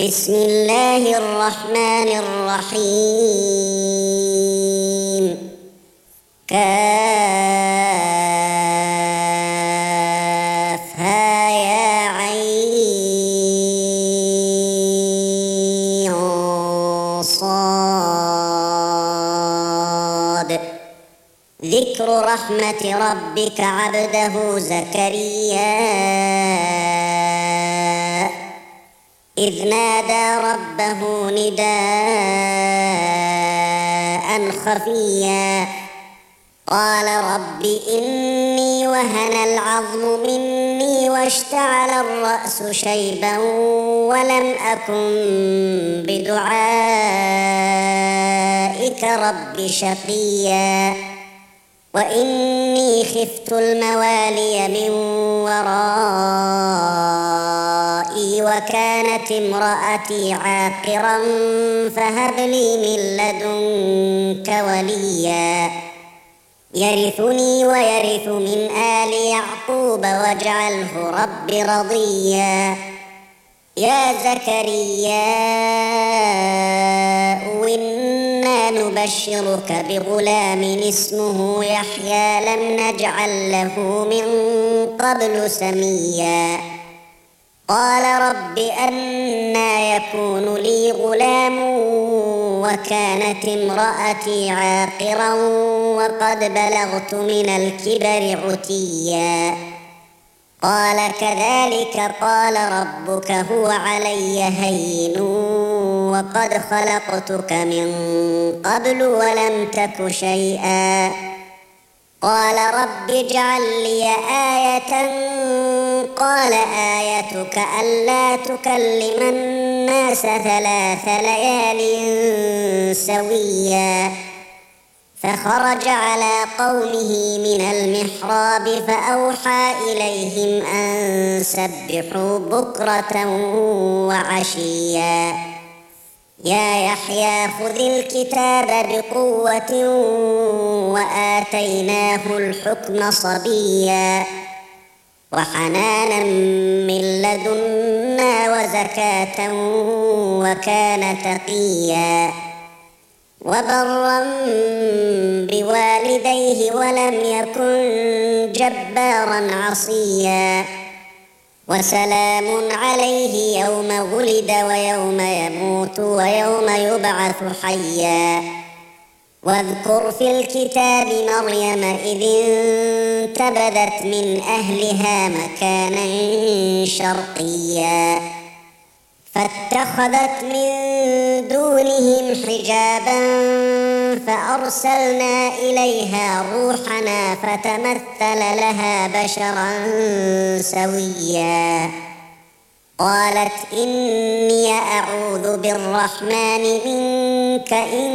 بسم الله الرحمن الرحيم. كافها يا عين صاد. ذكر رحمة ربك عبده زكريا إذ نادى ربه نداء خفيا قال رب إني وهن العظم مني واشتعل الرأس شيبا ولم أكن بدعائك رب شقيا وإني خفت الموالي من ورائي وكانت امرأتي عاقرا فهب لي من لدنك وليا يرثني ويرث من آل يعقوب واجعله رب رضيا. يا زكريا إنا نبشرك بغلام اسمه يحيى لم نجعل له من قبل سميا. قال رب أنى يكون لي غلام وكانت امرأتي عاقرا وقد بلغت من الكبر عتيا. قال كذلك قال ربك هو علي هين وقد خلقتك من قبل ولم تك شيئا. قال رب اجعل لي آية قال آيتك ألا تكلم الناس 3 ليال سويا. فخرج على قومه من المحراب فأوحى إليهم أن سبحوا بكرة وعشيا. يا يحيى خذ الكتاب بقوة وآتيناه الحكم صبيا وحنانا من لدنا وزكاة وكان تقيا وبرا بوالديه ولم يكن جبارا عصيا. وسلام عليه يوم ولد ويوم يموت ويوم يبعث حيا. واذكر في الكتاب مريم إذ انتبذت من أهلها مكانا شرقيا فاتخذت من دونهم حجابا فأرسلنا إليها روحنا فتمثل لها بشرا سويا. قالت إني أعوذ بالرحمن منك إن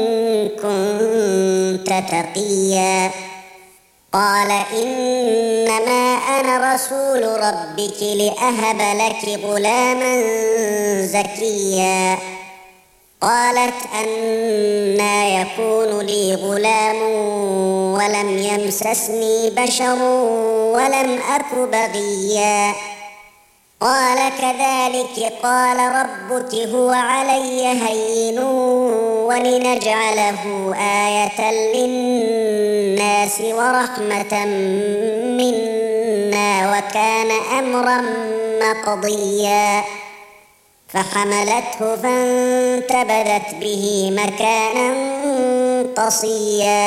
كنت تقيا. قال إنما أنا رسول ربك لأهب لك غلاما زكيا. قالت أنى يكون لي غلام ولم يمسسني بشر ولم أك بغيا. قال كذلك قال ربك هو علي هين ولنجعله آية للناس ورحمة منا وكان أمرا مقضيا. فحملته فانتبذت به مكانا قصيا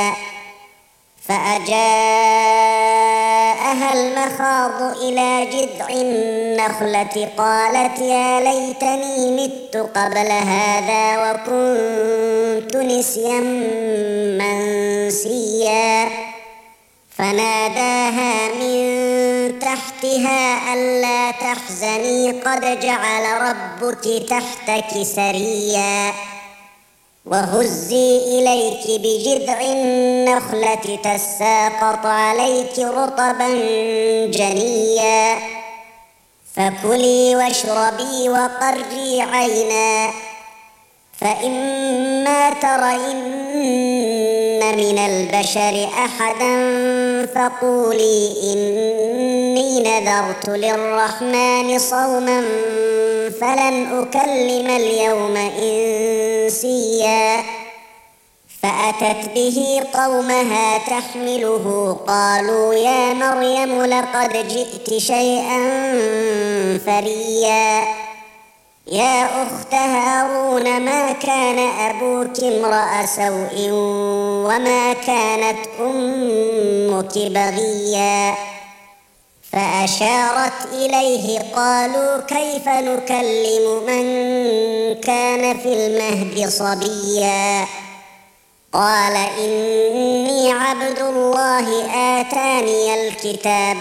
فأجاءها المخاض إلى جذع النخلة قالت يا ليتني مت قبل هذا وكنت نسيا منسيا. فناداها من تحتها ألا تحزني قد جعل ربك تحتك سريا. وهزي إليك بجذع النخلة تساقط عليك رطبا جنيا. فكلي واشربي وقري عينا فإما ترين من البشر أحدا فقولي إني نذرت للرحمن صوما فلن أكلم اليوم إنسيا فأتت به قومها تحمله قالوا يا مريم لقد جئت شيئا فريا يا أخت هارون ما كان أبوك امرأ سوء وما كانت أمك بغيا فأشارت إليه قالوا كيف نكلم من كان في المهد صبيا قال إني عبد الله آتاني الكتاب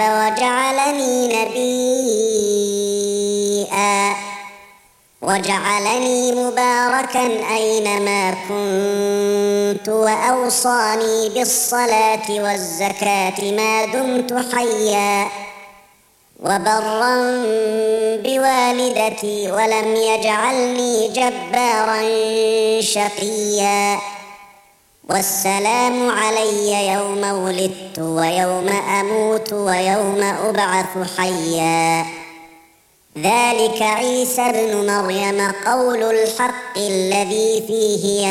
وجعلني مباركا أينما كنت وأوصاني بالصلاة والزكاة ما دمت حيا وبرا بوالدتي ولم يجعلني جبارا شقيا والسلام علي يوم ولدت ويوم أموت ويوم أبعث حيا ذلك عيسى ابن مريم قول الحق الذي فيه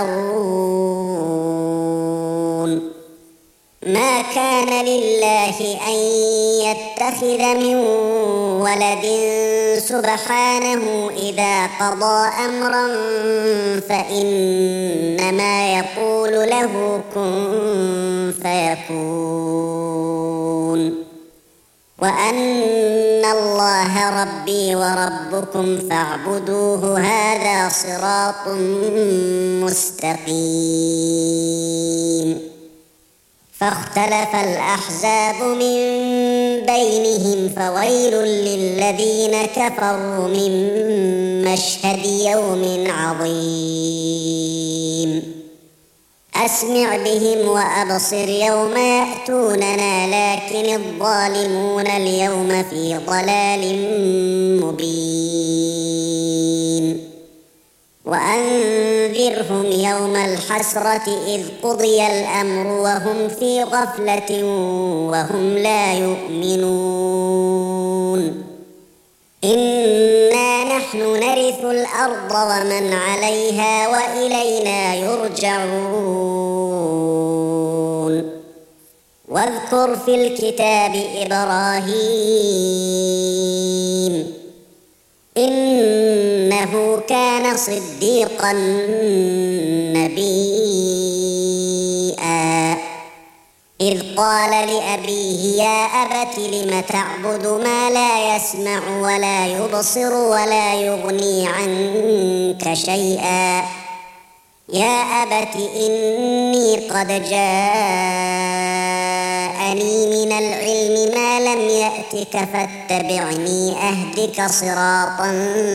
يمترون ما كان لله أن يتخذ من ولد سبحانه إذا قضى أمرا فإنما يقول له كن فيكون وأن الله ربي وربكم فاعبدوه هذا صراط مستقيم فاختلف الأحزاب من بينهم فويل للذين كفروا من مشهد يوم عظيم أسمع بهم وأبصر يوم يأتوننا لكن الظالمون اليوم في ضلال مبين وأنذرهم يوم الحسرة إذ قضي الأمر وهم في غفلة وهم لا يؤمنون إنا نحن نرث الأرض ومن عليها وإلينا يرجعون واذكر في الكتاب إبراهيم إنه كان صديقا نبيا إذ قال لأبيه يا أبت لم تعبد ما لا يسمع ولا يبصر ولا يغني عنك شيئا يا أبت إني قد جاءني من العلم ما لم يأتك فاتبعني أهدك صراطا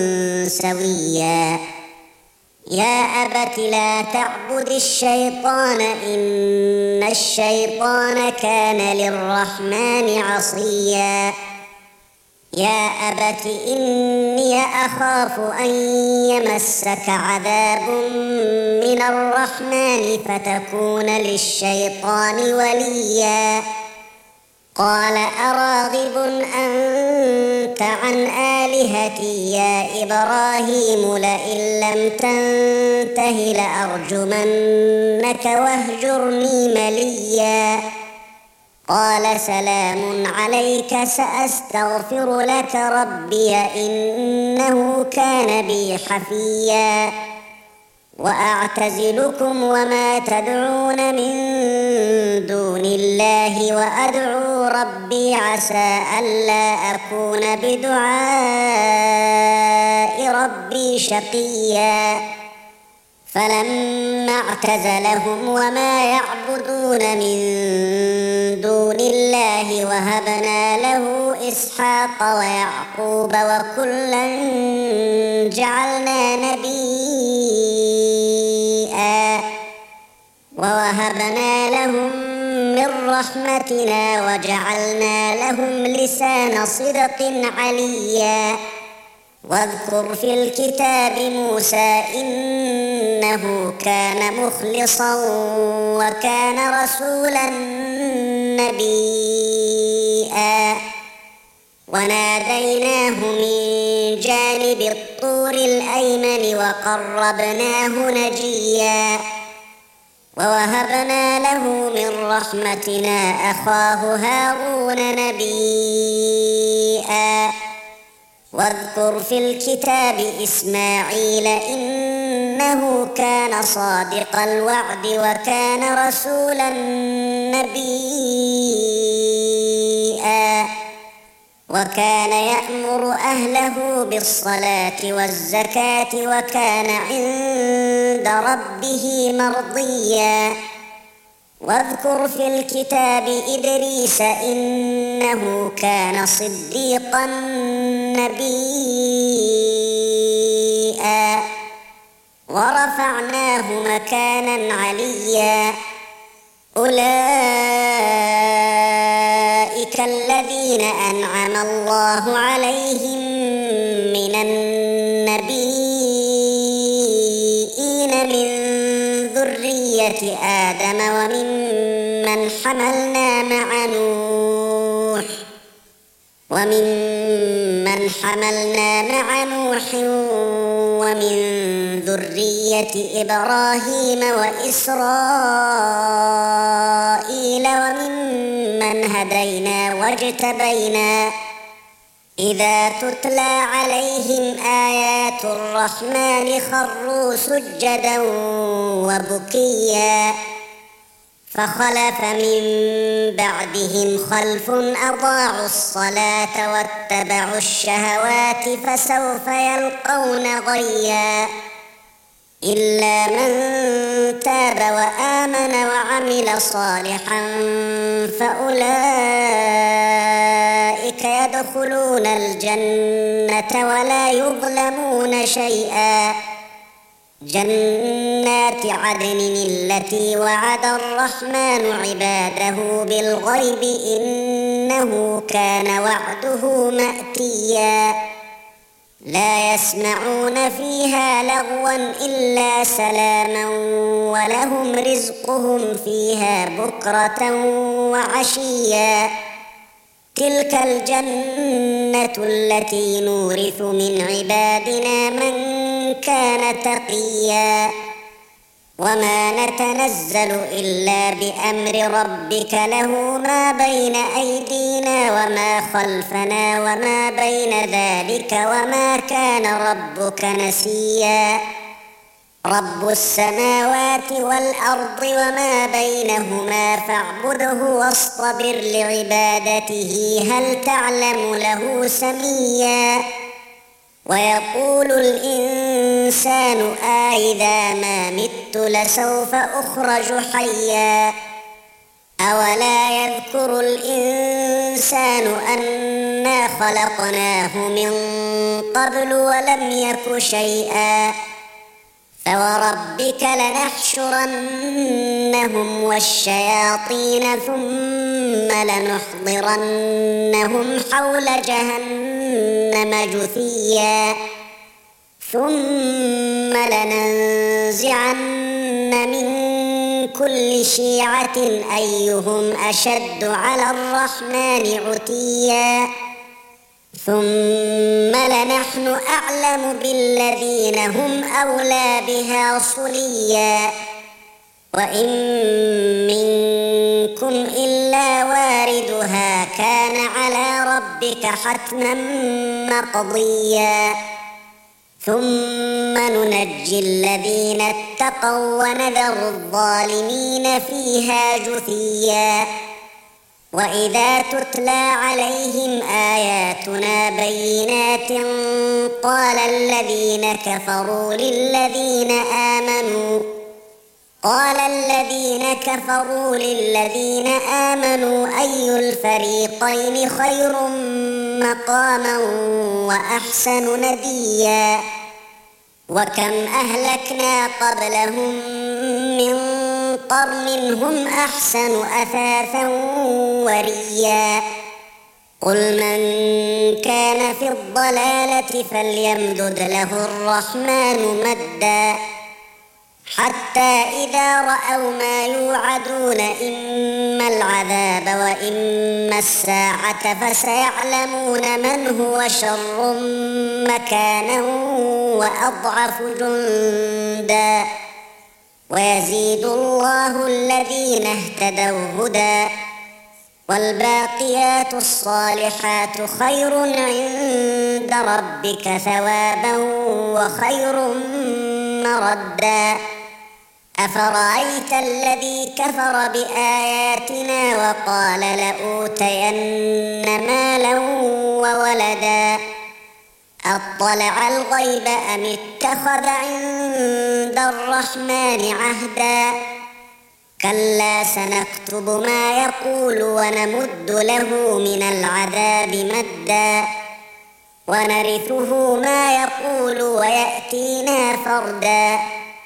سويا يا أبت لا تعبد الشيطان إن الشيطان كان للرحمن عصيا يا أبت إني أخاف أن يمسك عذاب من الرحمن فتكون للشيطان وليا قال أراغب أنت عن آلهتي يا إبراهيم لئن لم تنته لأرجمنك واهجرني مليا قال سلام عليك سأستغفر لك ربي إنه كان بي حفيا وأعتزلكم وما تدعون من دون الله وأدعو ربي عسى ألا أكون بدعاء ربي شقيا فلما اعتزلهم وما يعبدون من دون الله وهبنا له إسحاق ويعقوب وكلا جعلنا نبيا ووهبنا لهم من رحمتنا وجعلنا لهم لسان صدق عليا واذكر في الكتاب موسى إنه كان مخلصا وكان رسولا نبيا وناديناه من جانب الطور الأيمن وقربناه نجيا ووهبنا له من رحمتنا أخاه هارون نبيا واذكر في الكتاب إسماعيل إنه كان صادق الوعد وكان رسولا نبيا وكان يأمر أهله بالصلاة والزكاة وكان عند ربه مرضيا واذكر في الكتاب إدريس إنه كان صديقا نبيا ورفعناه مكانا عليا أولئك الذين أنعم الله عليهم من النبيين من ذرية آدم وممن حملنا مع نوح ومن ذرية إبراهيم وإسرائيل وممن هدينا واجتبينا إذا تتلى عليهم آيات الرحمن خروا سجدا وبكيا فخلف من بعدهم خلف أضاعوا الصلاة واتبعوا الشهوات فسوف يلقون غيا إلا من تاب وآمن وعمل صالحا فأولئك يدخلون الجنة ولا يظلمون شيئا جنات عدن التي وعد الرحمن عباده بالغيب إنه كان وعده مأتيا لا يسمعون فيها لغوا إلا سلاما ولهم رزقهم فيها بكرة وعشيا تلك الجنة التي نورث من عبادنا من كان تقيا وما نتنزل إلا بأمر ربك له ما بين أيدينا وما خلفنا وما بين ذلك وما كان ربك نسيا رب السماوات والأرض وما بينهما فاعبده واصطبر لعبادته هل تعلم له سميا ويقول الإنسان أإذا ما مت لسوف أخرج حيا أولا يذكر الإنسان أنا خلقناه من قبل ولم يك شيئا فوربك لنحشرنهم والشياطين ثم لنحضرنهم حول جهنم جثيا ثم لننزعن من كل شيعة أيهم أشد على الرحمن عتيا ثم لنحن أعلم بالذين هم أولى بها صليا وإن منكم إلا واردها كان على ربك حتما مقضيا ثم ننجي الذين اتقوا ونذر الظالمين فيها جثيا وإذا تتلى عليهم آياتنا بينات قال الذين كفروا للذين آمنوا أي الفريقين خير مقاما وأحسن نديا وكم أهلكنا قبلهم من قرن هم أحسن أثاثا وريا قل من كان في الضلالة فليمدد له الرحمن مدا حتى إذا رأوا ما يوعدون إما العذاب وإما الساعة فسيعلمون من هو شر مكانا وأضعف جندا ويزيد الله الذين اهتدوا هدى والباقيات الصالحات خير عند ربك ثوابا وخير مردا أفرأيت الذي كفر بآياتنا وقال لأوتين مالا وولدا أطلع الغيب أم اتخذ عند الرحمن عهدا كلا سنكتب ما يقول ونمد له من العذاب مدا ونرثه ما يقول ويأتينا فردا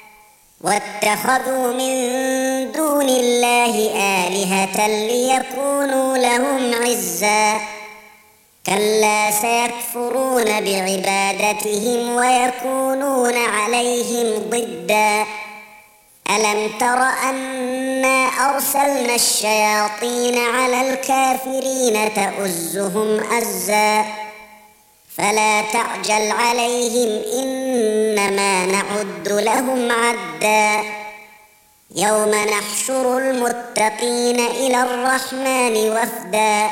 واتخذوا من دون الله آلهة ليكونوا لهم عزا كلا سيكفرون بعبادتهم ويكونون عليهم ضدا ألم تر أنا أرسلنا الشياطين على الكافرين تؤزهم أزا فلا تعجل عليهم إنما نعد لهم عدا يوم نحشر المتقين إلى الرحمن وفدا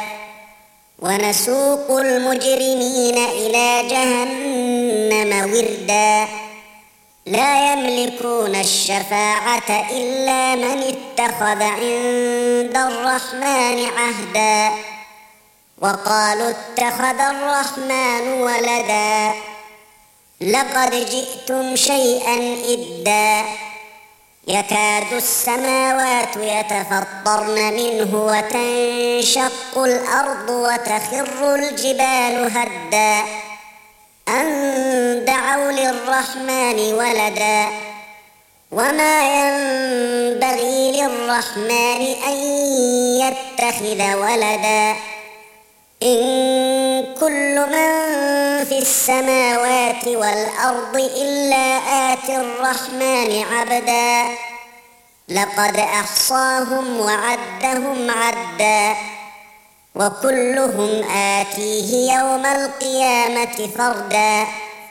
ونسوق المجرمين إلى جهنم وردا لا يملكون الشفاعة إلا من اتخذ عند الرحمن عهدا وقالوا اتخذ الرحمن ولدا لقد جئتم شيئا إدا يكاد السماوات يتفطرن منه وتنشق الأرض وتخر الجبال هدا أن دعوا للرحمن ولدا وما ينبغي للرحمن أن يتخذ ولدا إن كل من في السماوات والأرض إلا آتي الرحمن عبدا لقد أحصاهم وعدهم عدا وكلهم آتيه يوم القيامة فردا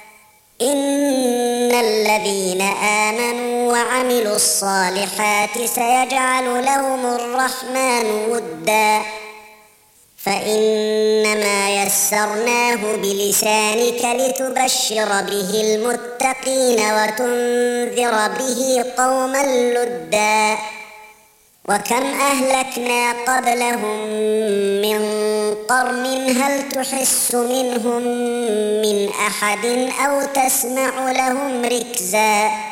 إن الذين آمنوا وعملوا الصالحات سيجعل لهم الرحمن ودا فإنما يسرناه بلسانك لتبشر به المتقين وتنذر به قوما لدا وكم أهلكنا قبلهم من قرن هل تحس منهم من أحد أو تسمع لهم ركزا